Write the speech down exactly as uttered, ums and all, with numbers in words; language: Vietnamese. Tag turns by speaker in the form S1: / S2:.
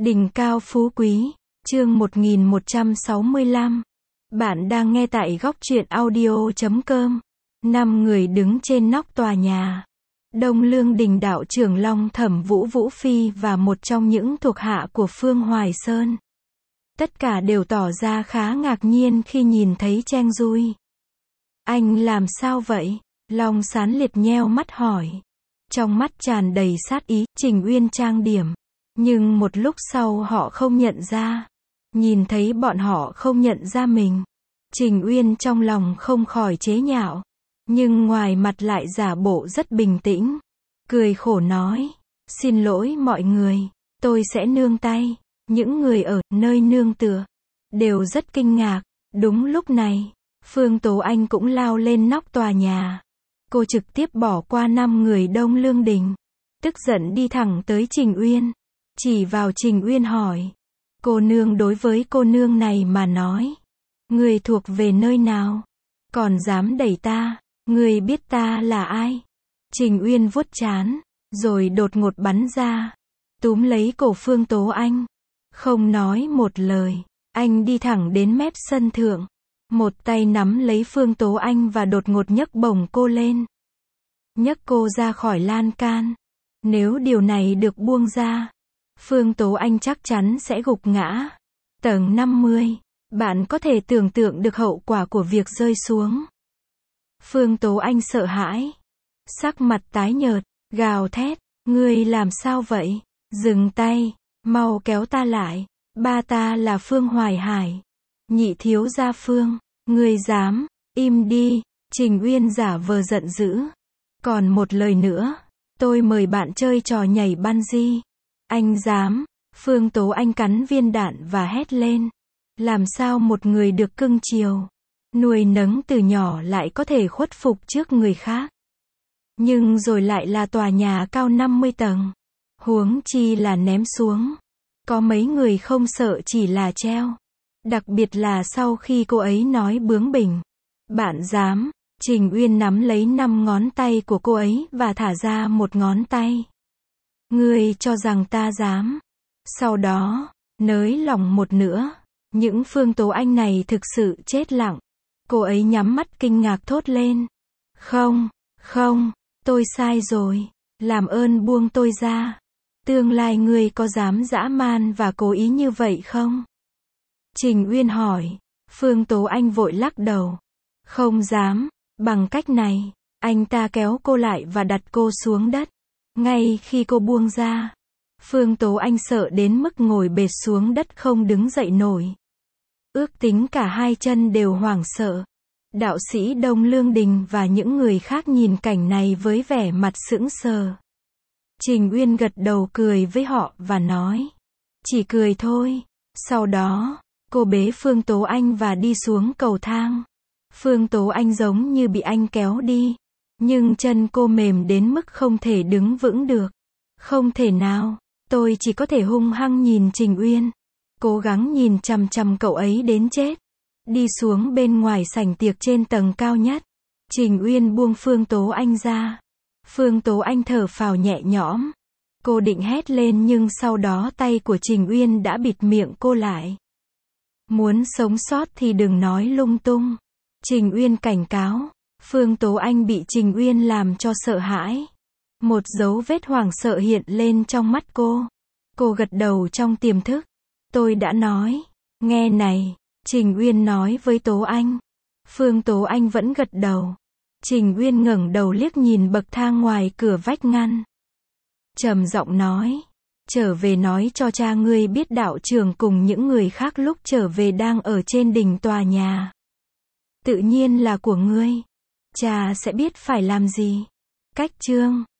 S1: Đỉnh cao phú quý, chương một nghìn một trăm sáu mươi lăm. Bạn đang nghe tại góc truyện audio chấm com. Năm người đứng trên nóc tòa nhà. Đông Lương Đình đạo trưởng Long Thẩm Vũ Vũ Phi và một trong những thuộc hạ của Phương Hoài Sơn. Tất cả đều tỏ ra khá ngạc nhiên khi nhìn thấy Trang Dui. Anh làm sao vậy? Long Sán Liệt nheo mắt hỏi. Trong mắt tràn đầy sát ý, Trình Uyên trang điểm. Nhưng một lúc sau họ không nhận ra. Nhìn thấy bọn họ không nhận ra mình. Trình Uyên trong lòng không khỏi chế nhạo. Nhưng ngoài mặt lại giả bộ rất bình tĩnh. Cười khổ nói. Xin lỗi mọi người. Tôi sẽ nương tay. Những người ở nơi nương tựa đều rất kinh ngạc. Đúng lúc này, Phương Tố Anh cũng lao lên nóc tòa nhà. Cô trực tiếp bỏ qua năm người Đông Lương Đình. Tức giận đi thẳng tới Trình Uyên. Chỉ vào Trình Uyên hỏi. Cô nương đối với cô nương này mà nói. Người thuộc về nơi nào? Còn dám đẩy ta? Người biết ta là ai? Trình Uyên vuốt trán. Rồi đột ngột bắn ra. Túm lấy cổ Phương Tố Anh. Không nói một lời. Anh đi thẳng đến mép sân thượng. Một tay nắm lấy Phương Tố Anh và đột ngột nhấc bổng cô lên. Nhấc cô ra khỏi lan can. Nếu điều này được buông ra, Phương Tố Anh chắc chắn sẽ gục ngã. Tầng năm mươi. Bạn có thể tưởng tượng được hậu quả của việc rơi xuống. Phương Tố Anh sợ hãi. Sắc mặt tái nhợt, gào thét. Ngươi làm sao vậy? Dừng tay. Mau kéo ta lại. Ba ta là Phương Hoài Hải. Nhị thiếu gia Phương. Ngươi dám. Im đi. Trình Uyên giả vờ giận dữ. Còn một lời nữa. Tôi mời bạn chơi trò nhảy bungee. Anh dám. Phương Tố Anh cắn viên đạn và hét lên. Làm sao một người được cưng chiều, nuôi nấng từ nhỏ lại có thể khuất phục trước người khác. Nhưng rồi lại là tòa nhà cao năm mươi tầng. Huống chi là ném xuống. Có mấy người không sợ chỉ là treo. Đặc biệt là sau khi cô ấy nói bướng bỉnh. Bạn dám. Trình Uyên nắm lấy năm ngón tay của cô ấy và thả ra một ngón tay. Ngươi cho rằng ta dám. Sau đó, nới lỏng một nữa. Những Phương Tố Anh này thực sự chết lặng. Cô ấy nhắm mắt kinh ngạc thốt lên. Không, không, tôi sai rồi. Làm ơn buông tôi ra. Tương lai ngươi có dám dã man và cố ý như vậy không? Trình Uyên hỏi. Phương Tố Anh vội lắc đầu. Không dám. Bằng cách này, anh ta kéo cô lại và đặt cô xuống đất. Ngay khi cô buông ra, Phương Tố Anh sợ đến mức ngồi bệt xuống đất không đứng dậy nổi. Ước tính cả hai chân đều hoảng sợ. Đạo sĩ Đông Lương Đình và những người khác nhìn cảnh này với vẻ mặt sững sờ. Trình Uyên gật đầu cười với họ và nói. Chỉ cười thôi. Sau đó, cô bế Phương Tố Anh và đi xuống cầu thang. Phương Tố Anh giống như bị anh kéo đi. Nhưng chân cô mềm đến mức không thể đứng vững được. Không thể nào. Tôi chỉ có thể hung hăng nhìn Trình Uyên. Cố gắng nhìn chằm chằm cậu ấy đến chết. Đi xuống bên ngoài sảnh tiệc trên tầng cao nhất. Trình Uyên buông Phương Tố Anh ra. Phương Tố Anh thở phào nhẹ nhõm. Cô định hét lên nhưng sau đó tay của Trình Uyên đã bịt miệng cô lại. Muốn sống sót thì đừng nói lung tung. Trình Uyên cảnh cáo. Phương Tố Anh bị Trình Uyên làm cho sợ hãi. Một dấu vết hoảng sợ hiện lên trong mắt cô. Cô gật đầu trong tiềm thức. Tôi đã nói. Nghe này. Trình Uyên nói với Tố Anh. Phương Tố Anh vẫn gật đầu. Trình Uyên ngẩng đầu liếc nhìn bậc thang ngoài cửa vách ngăn. Trầm giọng nói. Trở về nói cho cha ngươi biết đạo trưởng cùng những người khác lúc trở về đang ở trên đỉnh tòa nhà. Tự nhiên là của ngươi. Cha sẽ biết phải làm gì. Cách chương.